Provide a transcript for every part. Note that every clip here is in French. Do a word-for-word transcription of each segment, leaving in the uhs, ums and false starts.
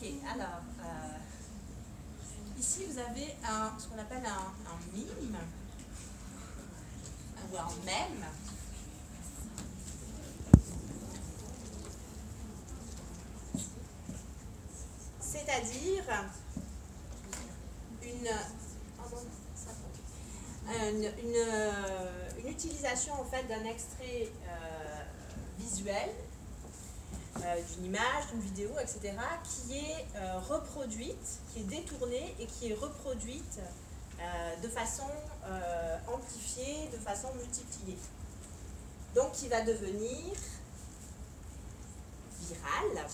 Ok, alors, euh, ici vous avez un, ce qu'on appelle un, un mime, ou un mème. C'est-à-dire une, une, une, une utilisation en fait d'un extrait euh, visuel, euh, d'une image, d'une vidéo, et cetera, qui est euh, reproduite, qui est détournée et qui est reproduite euh, de façon euh, amplifiée, de façon multipliée. Donc qui va devenir virale.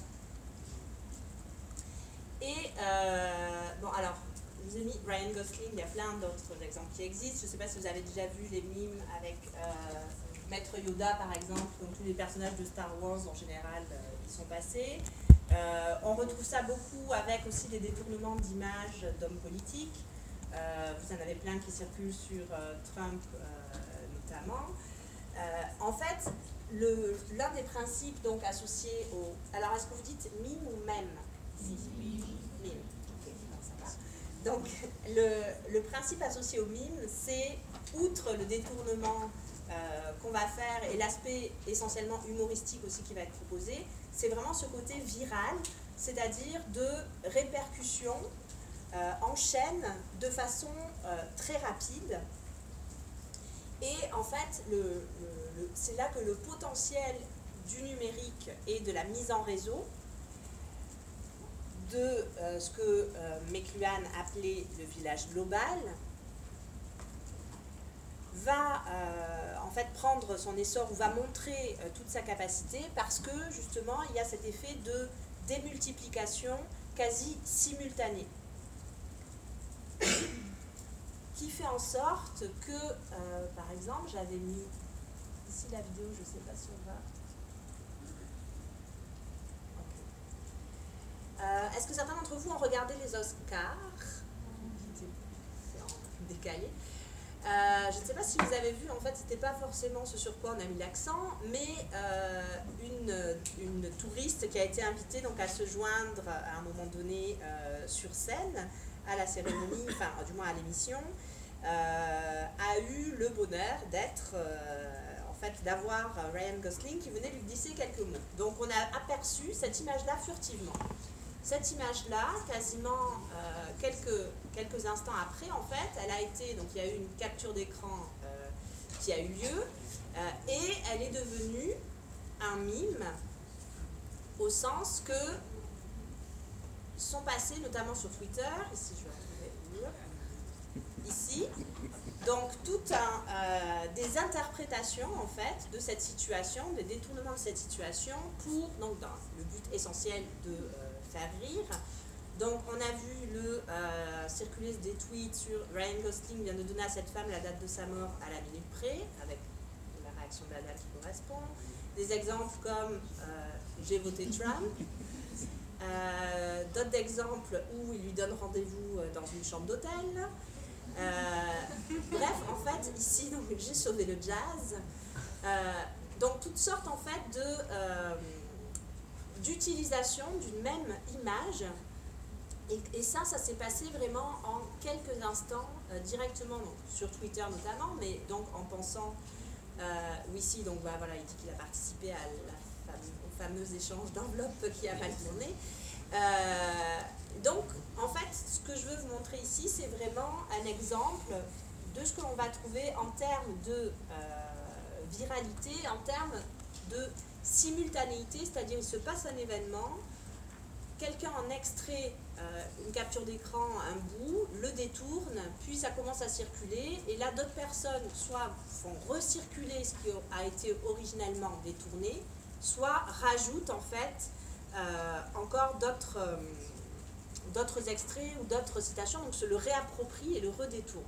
Et, euh, bon alors, je vous ai mis Ryan Gosling, il y a plein d'autres exemples qui existent. Je ne sais pas si vous avez déjà vu les mimes avec euh, Maître Yoda, par exemple. Donc tous les personnages de Star Wars, en général, euh, ils sont passés. Euh, on retrouve ça beaucoup avec aussi des détournements d'images d'hommes politiques. Euh, vous en avez plein qui circulent sur euh, Trump, euh, notamment. Euh, en fait, le, l'un des principes donc associés au... Alors, est-ce que vous dites mime ou mème? Si, mime. Mime. Ok, alors ça va. Donc, le, le principe associé au mime, c'est, outre le détournement euh, qu'on va faire et l'aspect essentiellement humoristique aussi qui va être proposé, c'est vraiment ce côté viral, c'est-à-dire de répercussion euh, en chaîne de façon euh, très rapide. Et en fait, le, le, le, c'est là que le potentiel du numérique et de la mise en réseau, de euh, ce que euh, McLuhan appelait le village global, va euh, en fait prendre son essor ou va montrer euh, toute sa capacité parce que justement il y a cet effet de démultiplication quasi simultanée qui fait en sorte que, euh, par exemple, j'avais mis ici la vidéo, je ne sais pas si on va... Okay. Euh, est-ce que certains d'entre vous ont regardé les Oscars? C'est en décalé. Euh, je ne sais pas si vous avez vu, en fait, c'était pas forcément ce sur quoi on a mis l'accent, mais euh, une, une touriste qui a été invitée donc, à se joindre à un moment donné euh, sur scène à la cérémonie, enfin du moins à l'émission, euh, a eu le bonheur d'être, euh, en fait, d'avoir Ryan Gosling qui venait lui glisser quelques mots. Donc on a aperçu cette image-là furtivement. Cette image-là, quasiment euh, quelques, quelques instants après, en fait, elle a été, donc il y a eu une capture d'écran euh, qui a eu lieu, euh, et elle est devenue un mime, au sens que sont passés, notamment sur Twitter, ici je vais retrouver ici, donc toutes un, euh, des interprétations en fait de cette situation, des détournements de cette situation pour, donc dans le but essentiel de euh, faire rire. Donc on a vu le euh, circuler des tweets sur Ryan Gosling vient de donner à cette femme la date de sa mort à la minute près, avec la réaction de la date qui correspond. Des exemples comme euh, j'ai voté Trump. Euh, d'autres exemples où il lui donne rendez-vous dans une chambre d'hôtel. Euh, bref, en fait, ici, donc, j'ai sauvé le jazz. Euh, donc, toutes sortes, en fait, de, euh, d'utilisation d'une même image. Et, et ça, ça s'est passé vraiment en quelques instants, euh, directement, donc, sur Twitter notamment, mais donc en pensant, euh, où ici, donc, bah, voilà, il dit qu'il a participé à la fame, au fameux échange d'enveloppes qui a mal tourné. Euh, donc, en fait, ce que je veux vous montrer ici, c'est vraiment un exemple de ce que l'on va trouver en termes de euh, viralité, en termes de simultanéité, c'est-à-dire il se passe un événement, quelqu'un en extrait euh, une capture d'écran, un bout, le détourne, puis ça commence à circuler, et là d'autres personnes soit font recirculer ce qui a été originellement détourné, soit rajoutent en fait euh, encore d'autres, euh, d'autres extraits ou d'autres citations, donc se le réapproprie et le redétourne.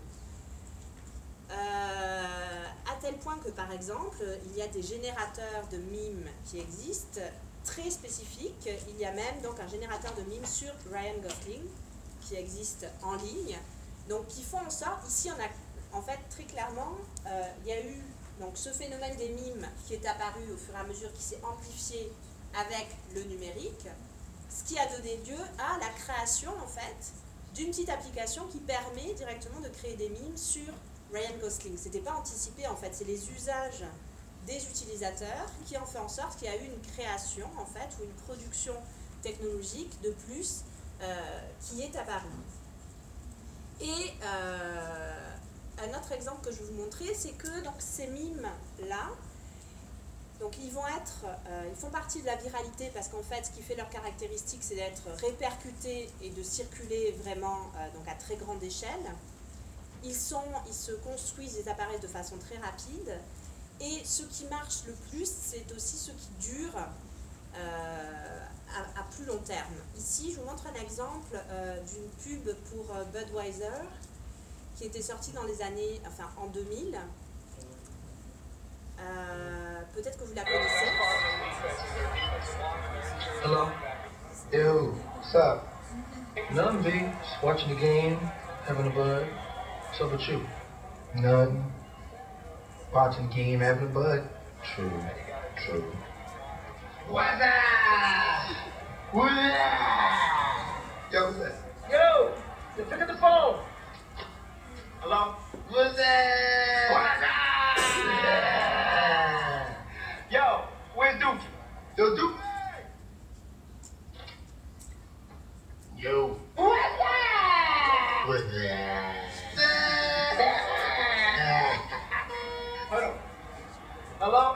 Euh, à tel point que par exemple, il y a des générateurs de mimes qui existent, très spécifiques. Il y a même donc un générateur de mimes sur Ryan Gosling qui existe en ligne, donc qui font en sorte, ici on a en fait très clairement, euh, il y a eu donc ce phénomène des mimes qui est apparu au fur et à mesure, qui s'est amplifié avec le numérique. ce qui a donné lieu à la création en fait d'une petite application qui permet directement de créer des mimes sur Ryan Gosling. C'était pas anticipé en fait, c'est les usages des utilisateurs qui ont fait en sorte qu'il y a eu une création en fait ou une production technologique de plus euh, qui est apparue. Et euh, un autre exemple que je vais vous montrer, c'est que donc, ces mimes-là, donc ils vont être, euh, ils font partie de la viralité parce qu'en fait, ce qui fait leur caractéristique, c'est d'être répercutés et de circuler vraiment euh, donc à très grande échelle. Ils, sont, ils se construisent, ils apparaissent de façon très rapide. Et ce qui marche le plus, c'est aussi ce qui dure euh, à, à plus long terme. Ici, je vous montre un exemple euh, d'une pub pour euh, Budweiser qui était sortie dans les années, enfin en deux mille. Euh, Peut-être que vous la connaissez. Hello? Yo, what's up? Nothing, B. Just watching the game, having a bud. What's up with you? Nothing. Watching the game, having a bud. True, true. What's up? What's up? Yo, what's that? Yo, yo, pick up the phone. Hello? What's that? What's up? Yo, where's Dookie? Yo, Dookie. Yo. What's that? What's that? Hold on. Hello?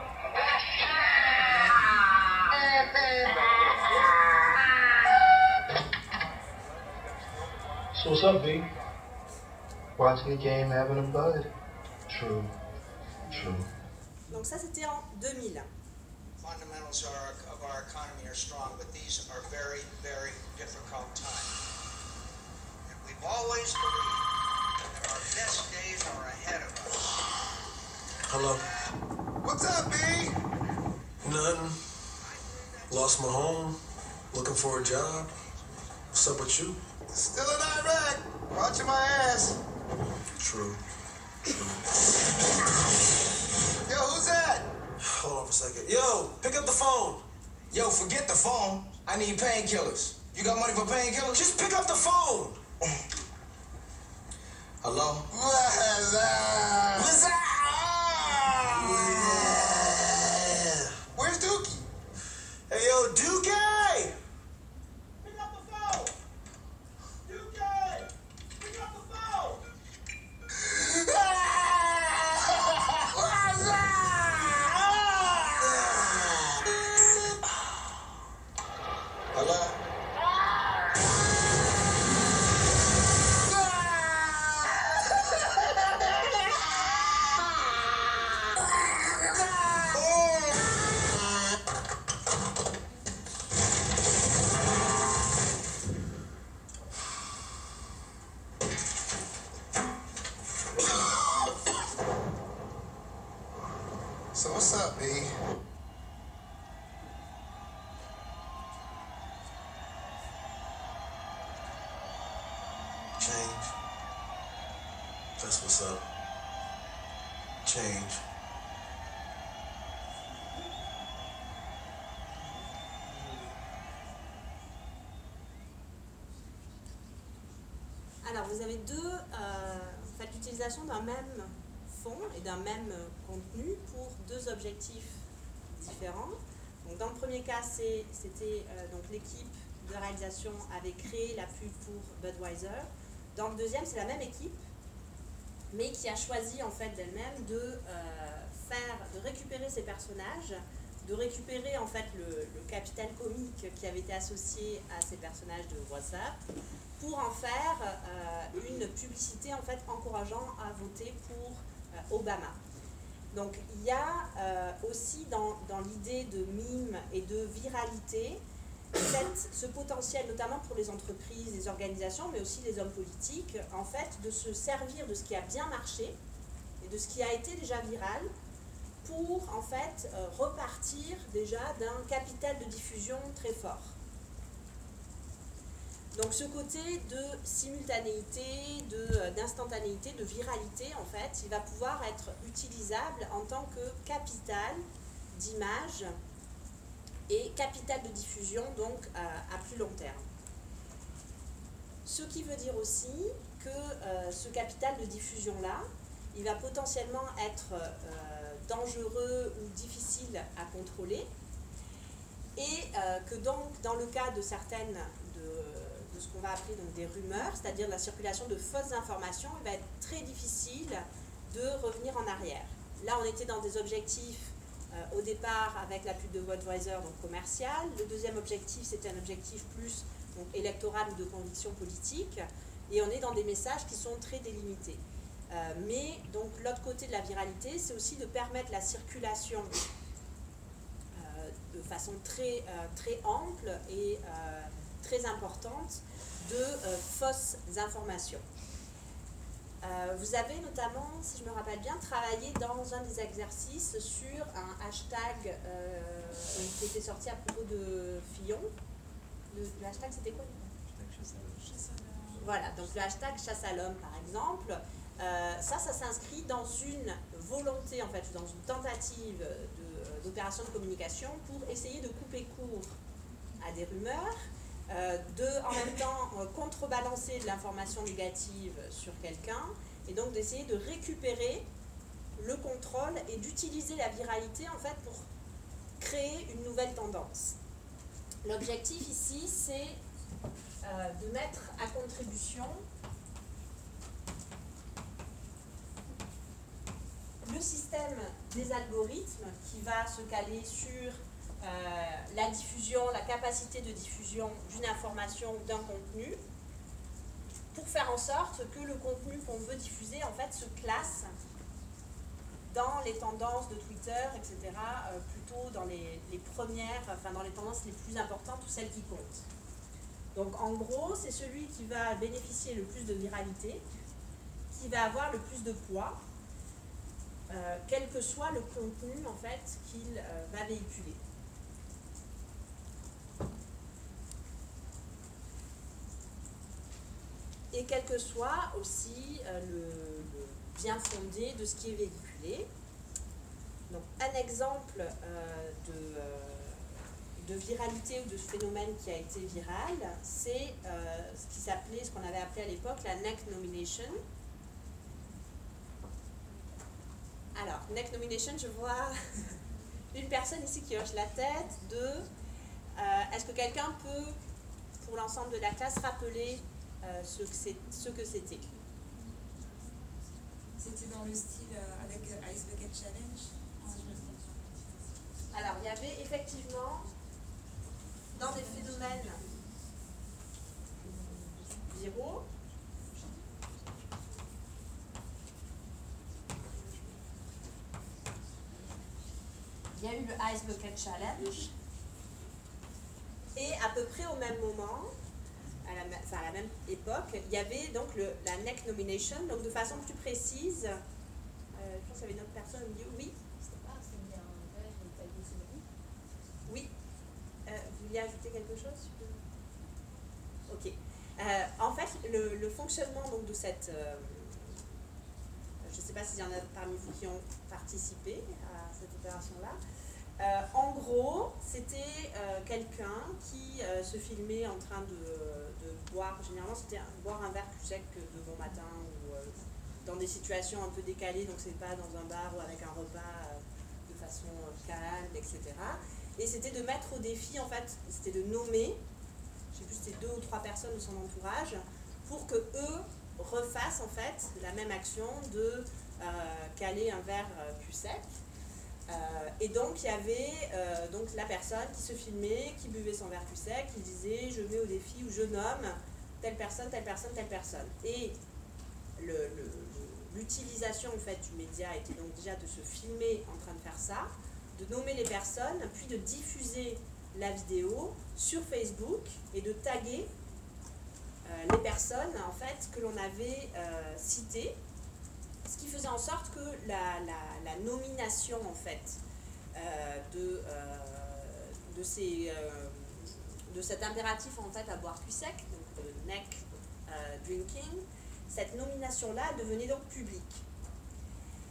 So what's up, B? Watching the game, having a bud. True. True. Donc ça, c'était en deux mille. Fundamentals are, of our economy are strong, but these are very, very difficult times. And we've always believed that our best days are ahead of us. Hello? What's up, B? Nothing. Lost my home. Looking for a job. What's up with you? Still in Iraq, watching my ass. True. True. Yo, who's that? Hold on for a second. Yo, pick up the phone. Yo, forget the phone. I need painkillers. You got money for painkillers? Just pick up the phone. Hello? What's up? What's up? Yeah. Where's Dookie? Hey, yo, Duque! Pick up the phone. Dookie, pick up the phone. What's up? Hello? So what's up, B? Change. That's what's up. Change. Alors, vous avez deux, euh, en fait, l'utilisation d'un même fond et d'un même contenu pour deux objectifs différents. Donc, dans le premier cas, c'est- c'était euh, donc l'équipe de réalisation avait créé la pub pour Budweiser. Dans le deuxième, c'est la même équipe, mais qui a choisi en fait d'elle-même de euh, faire, de récupérer ses personnages, de récupérer en fait le, le capital comique qui avait été associé à ces personnages de WhatsApp, pour en faire euh, une publicité en fait encourageant à voter pour euh, Obama. Donc il y a euh, aussi dans, dans l'idée de mime et de viralité cette, ce potentiel, notamment pour les entreprises, les organisations, mais aussi les hommes politiques, en fait, de se servir de ce qui a bien marché et de ce qui a été déjà viral pour en fait euh, repartir déjà d'un capital de diffusion très fort. Donc ce côté de simultanéité, de, d'instantanéité, de viralité, en fait, il va pouvoir être utilisable en tant que capital d'image et capital de diffusion, donc euh, à plus long terme. Ce qui veut dire aussi que euh, ce capital de diffusion-là, il va potentiellement être euh, dangereux ou difficile à contrôler, et euh, que donc dans le cas de certaines de, de ce qu'on va appeler donc des rumeurs, c'est-à-dire la circulation de fausses informations, il va être très difficile de revenir en arrière. Là, on était dans des objectifs euh, au départ avec la pub de Budweiser, donc commercial. Le deuxième objectif, c'était un objectif plus donc, électoral ou de conviction politique. Et on est dans des messages qui sont très délimités. Euh, mais donc l'autre côté de la viralité, c'est aussi de permettre la circulation euh, de façon très, euh, très ample et euh, très importante de euh, fausses informations. Euh, vous avez notamment, si je me rappelle bien, travaillé dans un des exercices sur un hashtag euh, qui était sorti à propos de Fillon. Le, le hashtag, c'était quoi? Voilà, donc le hashtag chasse à l'homme, par exemple. Euh, ça, ça s'inscrit dans une volonté, en fait, dans une tentative de, d'opération de communication pour essayer de couper court à des rumeurs, euh, de, en même temps, euh, contrebalancer de l'information négative sur quelqu'un, et donc d'essayer de récupérer le contrôle et d'utiliser la viralité, en fait, pour créer une nouvelle tendance. L'objectif ici, c'est euh, de mettre à contribution le système des algorithmes qui va se caler sur euh, la diffusion, la capacité de diffusion d'une information ou d'un contenu, pour faire en sorte que le contenu qu'on veut diffuser, en fait, se classe dans les tendances de Twitter, et cetera, euh, plutôt dans les, les premières, enfin dans les tendances les plus importantes ou celles qui comptent. Donc en gros, c'est celui qui va bénéficier le plus de viralité, qui va avoir le plus de poids, euh, quel que soit le contenu en fait qu'il euh, va véhiculer. Et quel que soit aussi euh, le, le bien fondé de ce qui est véhiculé. Donc un exemple euh, de, euh, de viralité ou de phénomène qui a été viral, c'est euh, ce qui s'appelait, ce qu'on avait appelé à l'époque la neck nomination. Alors, neck nomination, je vois une personne ici qui hoche la tête de euh, est-ce que quelqu'un peut, pour l'ensemble de la classe, rappeler euh, ce que c'est, ce que c'était? C'était dans le style euh, avec euh, Ice Bucket Challenge. Alors, il y avait effectivement, dans des phénomènes viraux, il y a eu le Ice Bucket Challenge, et à peu près au même moment, à la, enfin à la même époque, il y avait donc le, la neck nomination, donc de façon plus précise, euh, je pense qu'il y avait une autre personne au milieu, oui. Oui. Euh, vous vouliez ajouter quelque chose? Ok. Euh, en fait, le, le fonctionnement donc, de cette... Euh, je ne sais pas s'il y en a parmi vous qui ont participé à cette opération-là. Euh, en gros, c'était euh, quelqu'un qui euh, se filmait en train de, de boire, généralement c'était un, boire un verre plus sec que de bon matin, ou euh, dans des situations un peu décalées, donc c'est pas dans un bar ou avec un repas euh, de façon euh, calme, et cetera. Et c'était de mettre au défi, en fait, c'était de nommer, je sais plus, c'était deux ou trois personnes de son entourage, pour que eux refassent en fait la même action de euh, caler un verre euh, plus sec. Euh, et donc il y avait euh, donc la personne qui se filmait, qui buvait son verre plus sec, qui disait je mets au défi ou je nomme telle personne, telle personne, telle personne. Et le, le, l'utilisation en fait du média était donc déjà de se filmer en train de faire ça, de nommer les personnes, puis de diffuser la vidéo sur Facebook et de taguer euh, les personnes en fait que l'on avait euh, citées. Ce qui faisait en sorte que la, la, la nomination en fait euh, de, euh, de, ces, euh, de cet impératif en fait à boire plus sec, donc le neck euh, drinking, cette nomination-là devenait donc publique.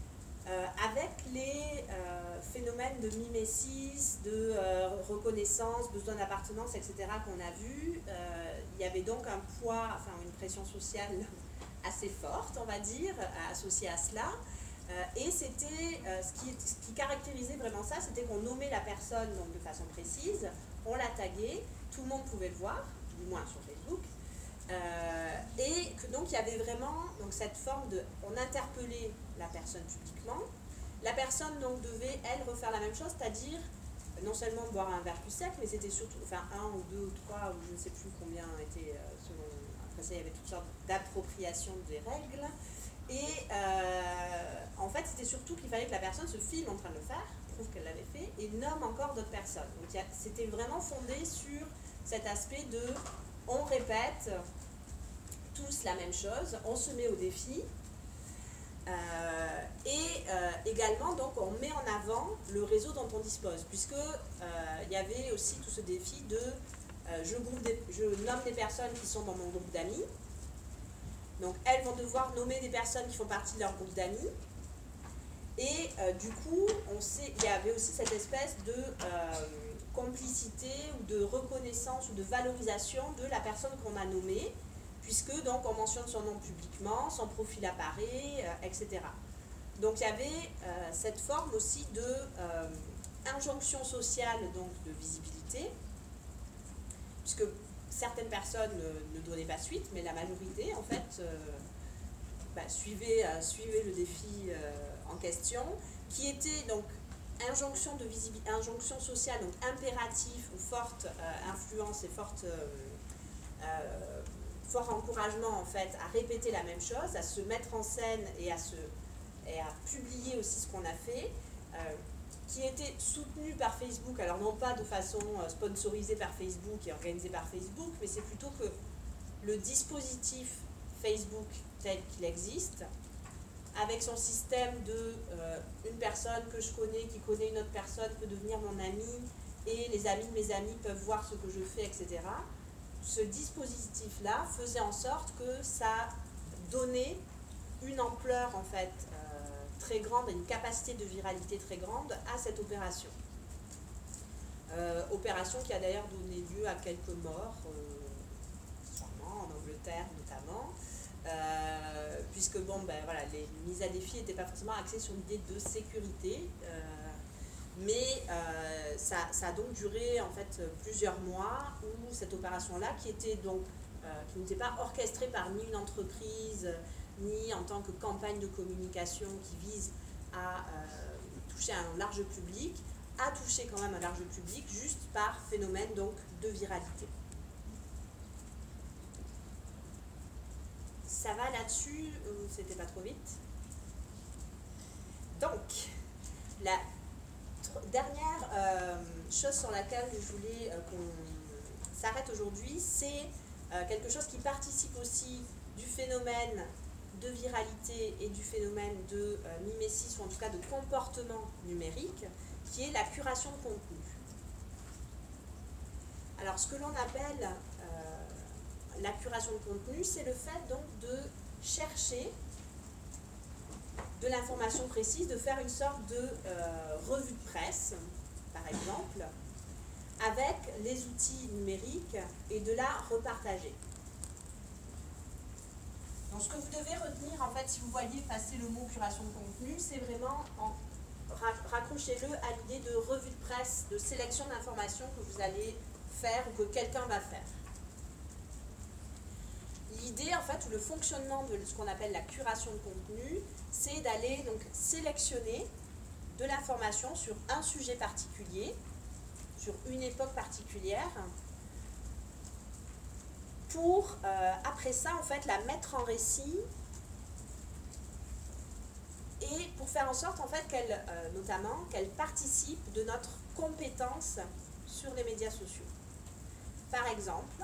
Euh, avec les euh, phénomènes de mimésis, de euh, reconnaissance, besoin d'appartenance, et cetera qu'on a vu, euh, il y avait donc un poids, enfin une pression sociale assez forte, on va dire, associée à cela. Euh, et c'était, euh, ce, qui, ce qui caractérisait vraiment ça, c'était qu'on nommait la personne donc, de façon précise, on la taguait, tout le monde pouvait le voir, du moins sur Facebook. Euh, et que donc il y avait vraiment donc, cette forme de, on interpellait la personne publiquement, la personne donc devait elle refaire la même chose, c'est-à-dire non seulement boire un verre plus sec, mais c'était surtout, enfin un ou deux ou trois, ou je ne sais plus combien était, euh, selon, après ça il y avait toutes sortes d'appropriation des règles, et euh, en fait c'était surtout qu'il fallait que la personne se filme en train de le faire, prouve qu'elle l'avait fait, et nomme encore d'autres personnes. Donc c'était vraiment fondé sur cet aspect de on répète tous la même chose, on se met au défi, euh, et euh, également donc on met en avant le réseau dont on dispose, puisque euh, il y avait aussi tout ce défi de euh, je, groupe des, je nomme des personnes qui sont dans mon groupe d'amis, donc elles vont devoir nommer des personnes qui font partie de leur groupe d'amis, et euh, du coup on sait, il y avait aussi cette espèce de euh, complicité ou de reconnaissance ou de valorisation de la personne qu'on a nommée, puisque donc on mentionne son nom publiquement, son profil apparaît, euh, et cetera. Donc il y avait euh, cette forme aussi de euh, injonction sociale, donc de visibilité, puisque certaines personnes ne, ne donnaient pas suite, mais la majorité en fait euh, bah, suivait, euh, suivait le défi euh, en question, qui était donc injonction de visibilité, injonction sociale, donc impératif ou forte euh, influence et forte, euh, euh, fort encouragement en fait à répéter la même chose, à se mettre en scène et à, se, et à publier aussi ce qu'on a fait, euh, qui était soutenu par Facebook, alors non pas de façon euh, sponsorisée par Facebook et organisée par Facebook, mais c'est plutôt que le dispositif Facebook tel qu'il existe, avec son système de euh, une personne que je connais, qui connaît une autre personne, peut devenir mon ami, et les amis de mes amis peuvent voir ce que je fais, et cetera. Ce dispositif-là faisait en sorte que ça donnait une ampleur en fait euh, très grande et une capacité de viralité très grande à cette opération. Euh, opération qui a d'ailleurs donné lieu à quelques morts, euh, sûrement en Angleterre notamment. Euh, puisque bon ben voilà, les mises à défi n'étaient pas forcément axées sur l'idée de sécurité, euh, mais euh, ça, ça a donc duré en fait plusieurs mois où cette opération-là, qui était donc euh, qui n'était pas orchestrée par ni une entreprise ni en tant que campagne de communication qui vise à euh, toucher un large public, a touché quand même un large public juste par phénomène donc de viralité. Ça va là-dessus ou c'était pas trop vite? Donc, la dernière euh, chose sur laquelle je voulais euh, qu'on s'arrête aujourd'hui, c'est euh, quelque chose qui participe aussi du phénomène de viralité et du phénomène de euh, mimésis, ou en tout cas de comportement numérique, qui est la curation de contenu. Alors, ce que l'on appelle euh, la curation de contenu, c'est le fait donc de chercher de l'information précise, de faire une sorte de euh, revue de presse, par exemple, avec les outils numériques et de la repartager. Donc ce que vous devez retenir, en fait, si vous voyez passer le mot curation de contenu, c'est vraiment, en, raccrochez-le à l'idée de revue de presse, de sélection d'informations que vous allez faire ou que quelqu'un va faire. L'idée, en fait, ou le fonctionnement de ce qu'on appelle la curation de contenu, c'est d'aller donc sélectionner de l'information sur un sujet particulier, sur une époque particulière, pour, euh, après ça, en fait, la mettre en récit et pour faire en sorte, en fait, qu'elle, euh, notamment, qu'elle participe de notre compétence sur les médias sociaux. Par exemple,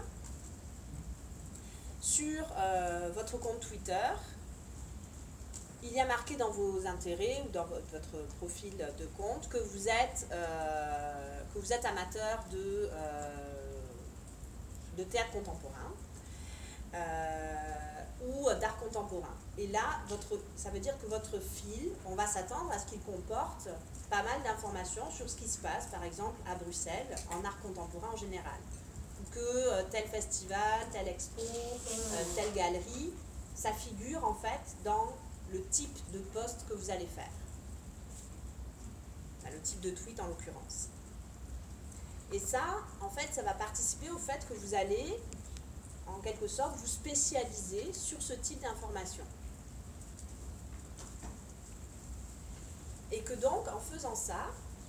sur euh, votre compte Twitter, il y a marqué dans vos intérêts ou dans votre profil de compte que vous êtes, euh, que vous êtes amateur de, euh, de théâtre contemporain. euh, ou d'art contemporain. Et là, votre, ça veut dire que votre fil, on va s'attendre à ce qu'il comporte pas mal d'informations sur ce qui se passe, par exemple, à Bruxelles, en art contemporain en général. Ou que euh, tel festival, telle expo, euh, telle galerie, ça figure en fait dans le type de post que vous allez faire. Enfin, le type de tweet en l'occurrence. Et ça, en fait, ça va participer au fait que vous allez, en quelque sorte, vous spécialiser sur ce type d'information. Et que donc, en faisant ça,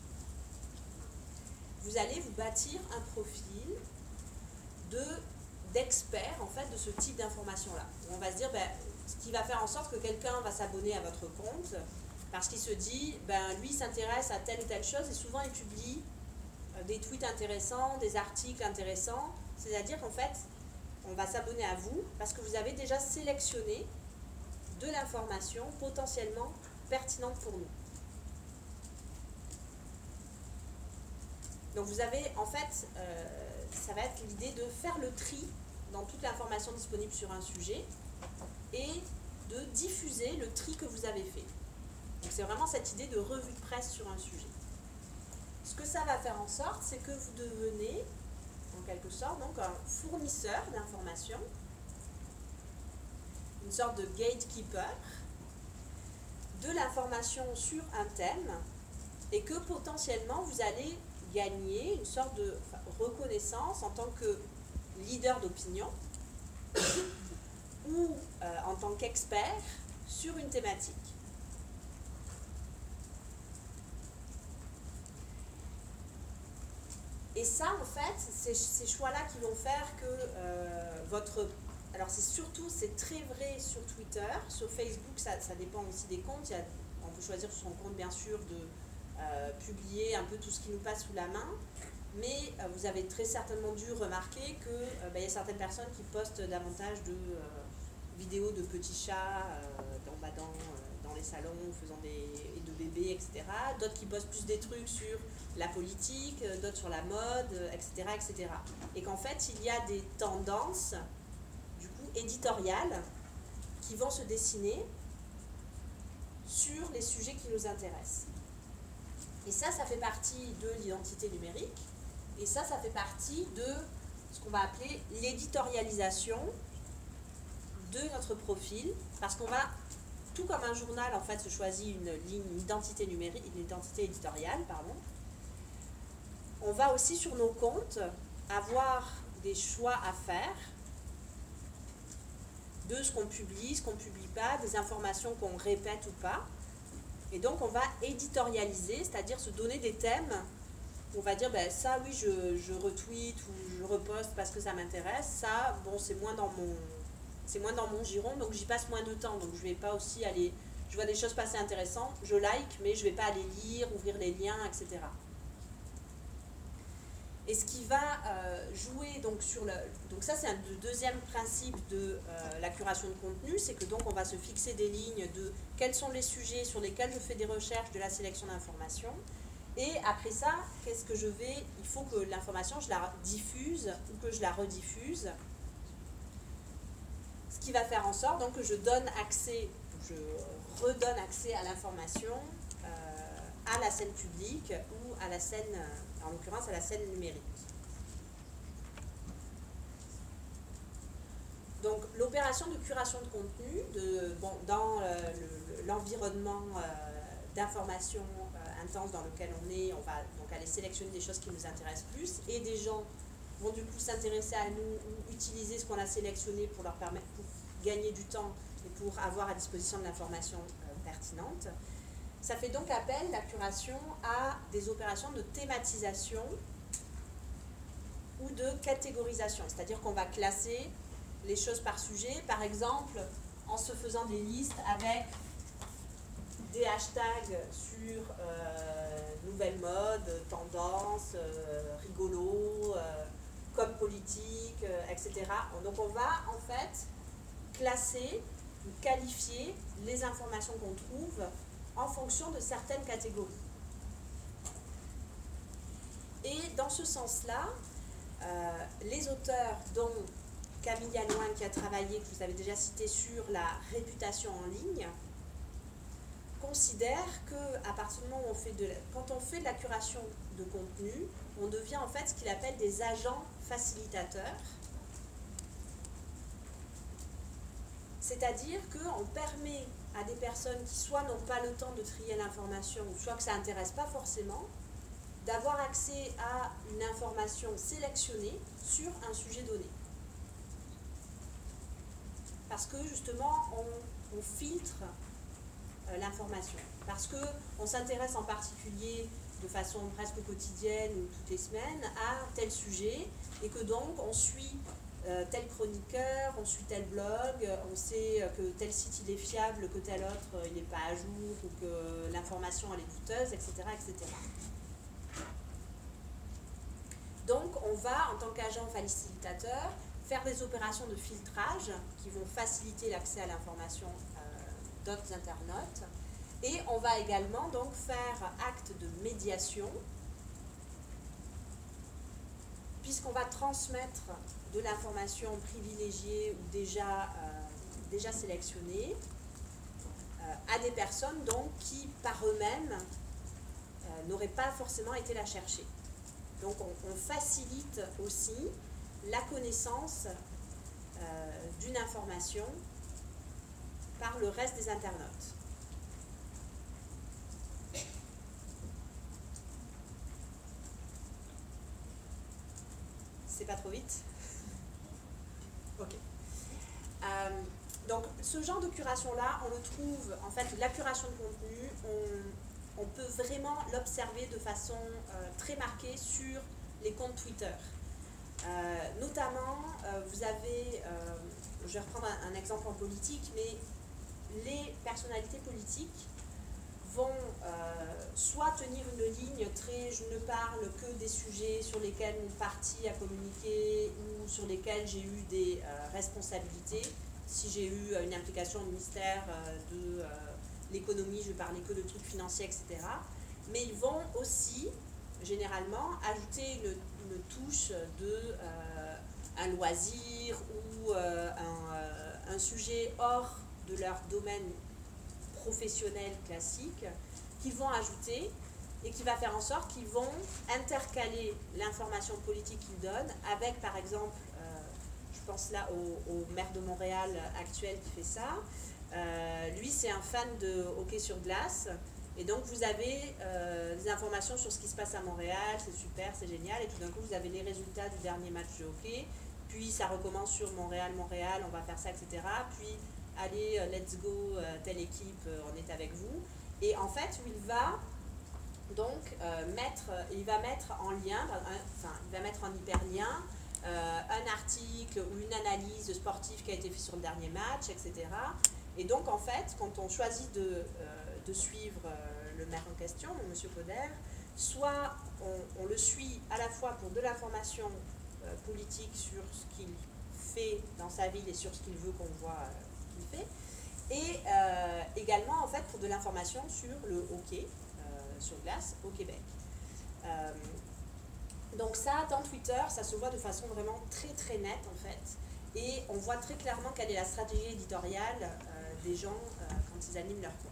vous allez vous bâtir un profil de, d'expert, en fait, de ce type d'information-là. On va se dire, ben, ce qui va faire en sorte que quelqu'un va s'abonner à votre compte, parce qu'il se dit, ben, lui, il s'intéresse à telle ou telle chose, et souvent, il publie des tweets intéressants, des articles intéressants, c'est-à-dire qu'en fait, on va s'abonner à vous parce que vous avez déjà sélectionné de l'information potentiellement pertinente pour nous. Donc vous avez, en fait, euh, ça va être l'idée de faire le tri dans toute l'information disponible sur un sujet et de diffuser le tri que vous avez fait. Donc c'est vraiment cette idée de revue de presse sur un sujet. Ce que ça va faire en sorte, c'est que vous devenez, en quelque sorte, donc un fournisseur d'informations, une sorte de gatekeeper de l'information sur un thème, et que potentiellement vous allez gagner une sorte de enfin, reconnaissance en tant que leader d'opinion ou euh, en tant qu'expert sur une thématique. Et ça, en fait, c'est ces choix-là qui vont faire que euh, votre... Alors, c'est surtout, c'est très vrai sur Twitter. Sur Facebook, ça, ça dépend aussi des comptes. Il y a, on peut choisir sur son compte, bien sûr, de euh, publier un peu tout ce qui nous passe sous la main. Mais euh, vous avez très certainement dû remarquer qu'il euh, bah, y a certaines personnes qui postent davantage de euh, vidéos de petits chats euh, dans, bah, dans, euh, dans les salons, faisant des... et de bébés, et cetera. D'autres qui postent plus des trucs sur la politique, d'autres sur la mode, et cetera, et cetera. Et qu'en fait, il y a des tendances, du coup, éditoriales, qui vont se dessiner sur les sujets qui nous intéressent. Et ça, ça fait partie de l'identité numérique, et ça, ça fait partie de ce qu'on va appeler l'éditorialisation de notre profil, parce qu'on va, tout comme un journal, en fait, se choisit une ligne, une identité numérique, une identité éditoriale, pardon. On va aussi sur nos comptes avoir des choix à faire de ce qu'on publie, ce qu'on ne publie pas, des informations qu'on répète ou pas. Et donc on va éditorialiser, c'est-à-dire se donner des thèmes où on va dire ben, ça oui je, je retweet ou je reposte parce que ça m'intéresse, ça bon c'est moins dans mon c'est moins dans mon giron, donc j'y passe moins de temps, donc je ne vais pas aussi aller, je vois des choses passer intéressantes, je like, mais je ne vais pas aller lire, ouvrir les liens, et cetera. Et ce qui va euh, jouer donc sur le... Donc ça c'est un le deuxième principe de euh, la curation de contenu, c'est que donc on va se fixer des lignes de quels sont les sujets sur lesquels je fais des recherches, de la sélection d'informations. Et après ça, qu'est-ce que je vais... Il faut que l'information, je la diffuse ou que je la rediffuse. Ce qui va faire en sorte donc, que je donne accès, je redonne accès à l'information, euh, à la scène publique ou à la scène... en l'occurrence à la scène numérique. Donc l'opération de curation de contenu, de, bon, dans euh, le, l'environnement euh, d'information euh, intense dans lequel on est, on va donc aller sélectionner des choses qui nous intéressent plus, et des gens vont du coup s'intéresser à nous ou utiliser ce qu'on a sélectionné pour leur permettre, pour gagner du temps et pour avoir à disposition de l'information euh, pertinente. Ça fait donc appel, la curation, à des opérations de thématisation ou de catégorisation. C'est-à-dire qu'on va classer les choses par sujet, par exemple, en se faisant des listes avec des hashtags sur euh, nouvelles modes, tendances, euh, rigolo, euh, comme politique, euh, et cetera. Donc on va en fait classer ou qualifier les informations qu'on trouve en fonction de certaines catégories. Et dans ce sens-là, euh, les auteurs dont Camille Yanouane qui a travaillé, que vous avez déjà cité, sur la réputation en ligne, considère que à partir du moment où on fait de la, quand on fait de la curation de contenu, on devient en fait ce qu'il appelle des agents facilitateurs. C'est-à-dire qu'on permet à des personnes qui soit n'ont pas le temps de trier l'information, soit que ça n'intéresse pas forcément, d'avoir accès à une information sélectionnée sur un sujet donné. Parce que justement, on, on filtre euh, l'information. Parce qu'on s'intéresse en particulier de façon presque quotidienne ou toutes les semaines à tel sujet, et que donc on suit euh, tel chroniqueur, on suit tel blog, on sait que tel site il est fiable, que tel autre il n'est pas à jour, ou que l'information elle est douteuse, et cetera, et cetera. Donc on va, en tant qu'agent facilitateur, faire des opérations de filtrage qui vont faciliter l'accès à l'information euh, d'autres internautes. Et on va également donc faire acte de médiation, puisqu'on va transmettre de l'information privilégiée ou déjà, euh, déjà sélectionnée euh, à des personnes donc, qui, par eux-mêmes, euh, n'auraient pas forcément été la chercher. Donc on, on facilite aussi la connaissance euh, d'une information par le reste des internautes. C'est pas trop vite? Ok. Euh, donc ce genre de curation-là, on le trouve, en fait, la curation de contenu, on, on peut vraiment l'observer de façon euh, très marquée sur les comptes Twitter. Euh, notamment, euh, vous avez, euh, je vais reprendre un, un exemple en politique, mais les personnalités politiques vont euh, soit tenir une ligne très je ne parle que des sujets sur lesquels mon parti a communiqué ou sur lesquels j'ai eu des euh, responsabilités. Si j'ai eu une implication au ministère euh, de euh, l'économie, je vais parler que de trucs financiers, et cetera. Mais ils vont aussi, généralement, ajouter une, une touche de euh, un loisir ou euh, un, euh, un sujet hors de leur domaine professionnels classiques qu'ils vont ajouter et qui va faire en sorte qu'ils vont intercaler l'information politique qu'ils donnent avec, par exemple, euh, je pense là au, au maire de Montréal actuel qui fait ça. Euh, lui, c'est un fan de hockey sur glace et donc vous avez euh, des informations sur ce qui se passe à Montréal, c'est super, c'est génial, et tout d'un coup vous avez les résultats du dernier match de hockey, puis ça recommence sur Montréal, Montréal, on va faire ça, et cetera. Puis allez, uh, let's go, uh, telle équipe, uh, on est avec vous. Et en fait, il va donc euh, mettre, il va mettre en lien, enfin, il va mettre en hyperlien euh, un article ou une analyse sportive qui a été faite sur le dernier match, et cetera. Et donc, en fait, quand on choisit de, euh, de suivre euh, le maire en question, M. Poder, soit on, on le suit à la fois pour de l'information euh, politique sur ce qu'il fait dans sa ville et sur ce qu'il veut qu'on voit euh, qu'il fait, et euh, également en fait pour de l'information sur le hockey euh, sur glace au Québec. Euh, donc ça, dans Twitter, ça se voit de façon vraiment très très nette en fait, et on voit très clairement quelle est la stratégie éditoriale euh, des gens euh, quand ils animent leur compte.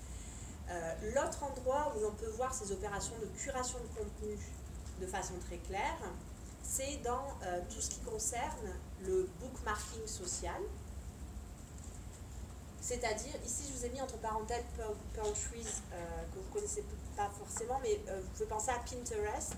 Euh, l'autre endroit où l'on peut voir ces opérations de curation de contenu de façon très claire, c'est dans euh, tout ce qui concerne le bookmarking social. C'est-à-dire, ici je vous ai mis entre parenthèses Pearl Trees, euh, que vous ne connaissez pas forcément, mais euh, vous pouvez penser à Pinterest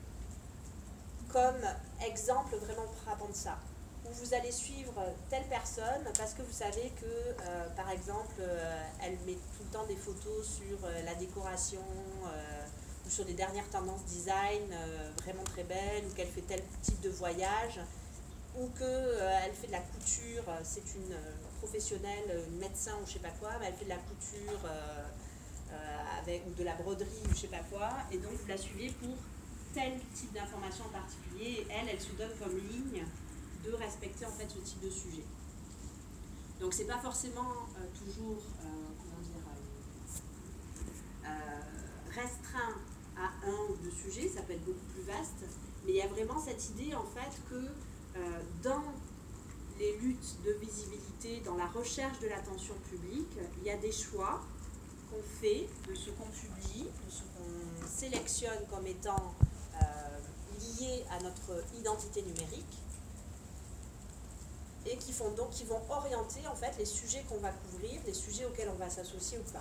comme exemple vraiment frappant de ça, où vous allez suivre telle personne parce que vous savez que, euh, par exemple, euh, elle met tout le temps des photos sur euh, la décoration euh, ou sur les dernières tendances design euh, vraiment très belles, ou qu'elle fait tel type de voyage, ou qu'elle euh, fait de la couture, c'est une euh, professionnelle, une médecin ou je sais pas quoi, mais elle fait de la couture euh, euh, avec, ou de la broderie ou je sais pas quoi, et donc vous la suivez pour tel type d'information en particulier, et elle, elle se donne comme ligne de respecter en fait ce type de sujet. Donc c'est pas forcément euh, toujours euh, comment dire, euh, euh, restreint à un ou deux sujets, ça peut être beaucoup plus vaste, mais il y a vraiment cette idée en fait que euh, dans but de visibilité dans la recherche de l'attention publique, il y a des choix qu'on fait de ce qu'on publie, de ce qu'on sélectionne comme étant euh, lié à notre identité numérique et qui, font donc, qui vont orienter en fait les sujets qu'on va couvrir, les sujets auxquels on va s'associer ou pas.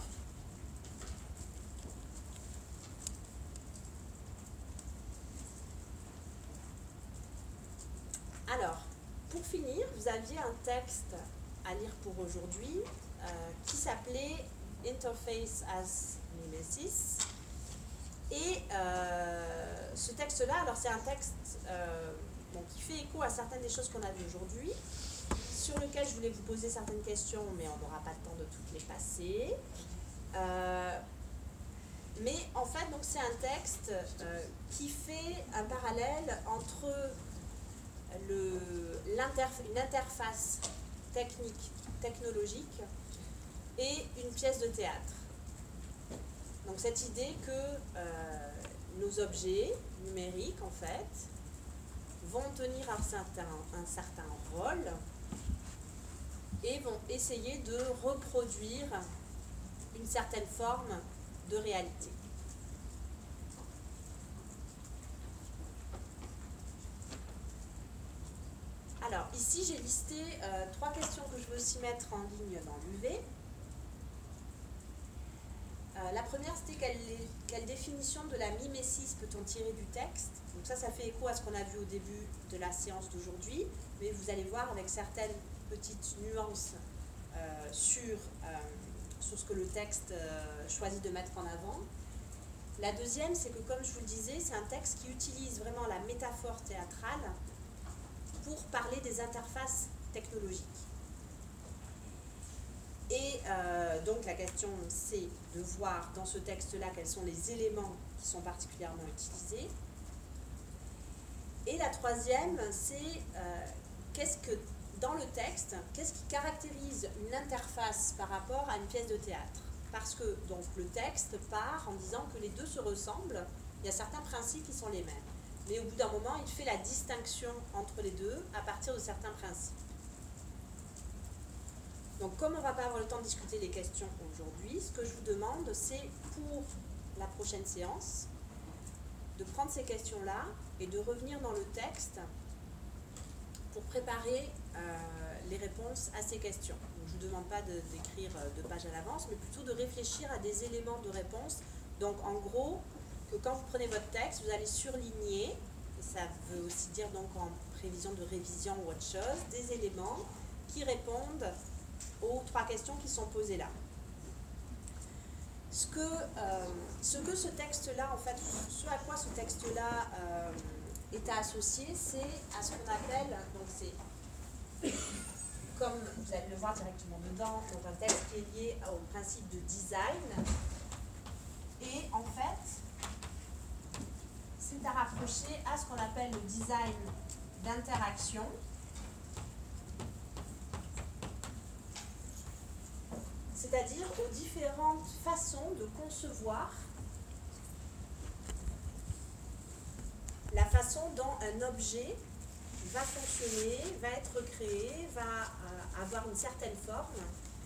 Alors, pour finir, vous aviez un texte à lire pour aujourd'hui euh, qui s'appelait Interface as Mimesis. Et euh, ce texte-là, alors c'est un texte euh, bon, qui fait écho à certaines des choses qu'on a vues aujourd'hui, sur lequel je voulais vous poser certaines questions, mais on n'aura pas le temps de toutes les passer. Euh, mais en fait, donc c'est un texte euh, qui fait un parallèle entre le, l'interf- une interface technique, technologique, et une pièce de théâtre. Donc cette idée que euh, nos objets numériques, en fait, vont tenir un certain, un certain rôle et vont essayer de reproduire une certaine forme de réalité. Alors ici j'ai listé euh, trois questions que je veux aussi mettre en ligne dans l'U V. Euh, la première, c'était quelle, quelle définition de la mimésis peut-on tirer du texte? Donc ça, ça fait écho à ce qu'on a vu au début de la séance d'aujourd'hui, mais vous allez voir avec certaines petites nuances euh, sur, euh, sur ce que le texte euh, choisit de mettre en avant. La deuxième, c'est que comme je vous le disais, c'est un texte qui utilise vraiment la métaphore théâtrale pour parler des interfaces technologiques. Et euh, donc la question, c'est de voir dans ce texte-là quels sont les éléments qui sont particulièrement utilisés. Et la troisième, c'est euh, qu'est-ce que, dans le texte, qu'est-ce qui caractérise une interface par rapport à une pièce de théâtre? Parce que donc, le texte part en disant que les deux se ressemblent, il y a certains principes qui sont les mêmes. Mais au bout d'un moment, il fait la distinction entre les deux à partir de certains principes. Donc, comme on ne va pas avoir le temps de discuter les questions aujourd'hui, ce que je vous demande, c'est pour la prochaine séance, de prendre ces questions-là et de revenir dans le texte pour préparer euh, les réponses à ces questions. Donc, je ne vous demande pas de, d'écrire deux pages à l'avance, mais plutôt de réfléchir à des éléments de réponse. Donc, en gros, que quand vous prenez votre texte, vous allez surligner, et ça veut aussi dire donc en prévision de révision ou autre chose, des éléments qui répondent aux trois questions qui sont posées là. Ce que, euh, ce que ce texte-là, en fait, ce à quoi ce texte-là euh, est associé, c'est à ce qu'on appelle, donc c'est, comme vous allez le voir directement dedans, donc un texte qui est lié au principe de design, et en fait, c'est à rapprocher à ce qu'on appelle le design d'interaction, c'est-à-dire aux différentes façons de concevoir la façon dont un objet va fonctionner, va être créé, va euh, avoir une certaine forme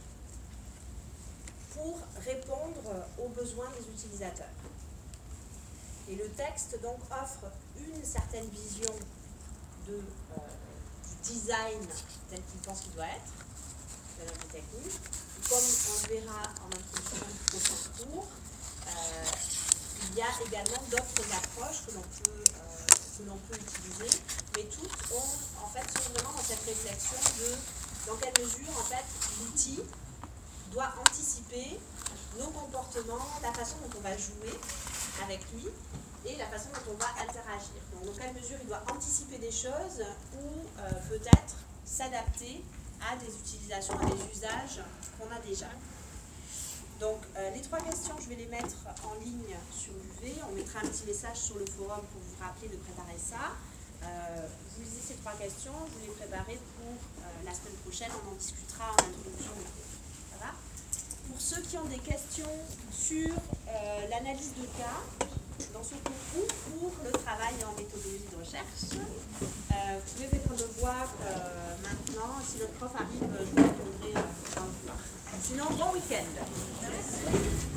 pour répondre aux besoins des utilisateurs. Et le texte donc offre une certaine vision de, euh, du design tel qu'il pense qu'il doit être, de l'objet technique. Comme on le verra en introduction du prochain cours, euh, il y a également d'autres approches que l'on peut, euh, que l'on peut utiliser, mais toutes ont, en fait, sont vraiment dans cette réflexion de dans quelle mesure en fait, l'outil doit anticiper nos comportements, la façon dont on va jouer avec lui et la façon dont on va interagir. Donc, dans quelle mesure il doit anticiper des choses ou euh, peut-être s'adapter à des utilisations, à des usages qu'on a déjà. Donc, euh, les trois questions, je vais les mettre en ligne sur l'U V. On mettra un petit message sur le forum pour vous rappeler de préparer ça. Euh, vous lisez ces trois questions, vous les préparez pour euh, la semaine prochaine. On en discutera en introduction du cours. Ça va ? Pour ceux qui ont des questions sur euh, l'analyse de cas, dans ce cours ou pour le travail travail et en méthodologie de recherche. Euh, vous pouvez peut-être le voir euh, maintenant. Si le prof arrive, je vous demanderai euh, d'en voir. Sinon, bon week-end.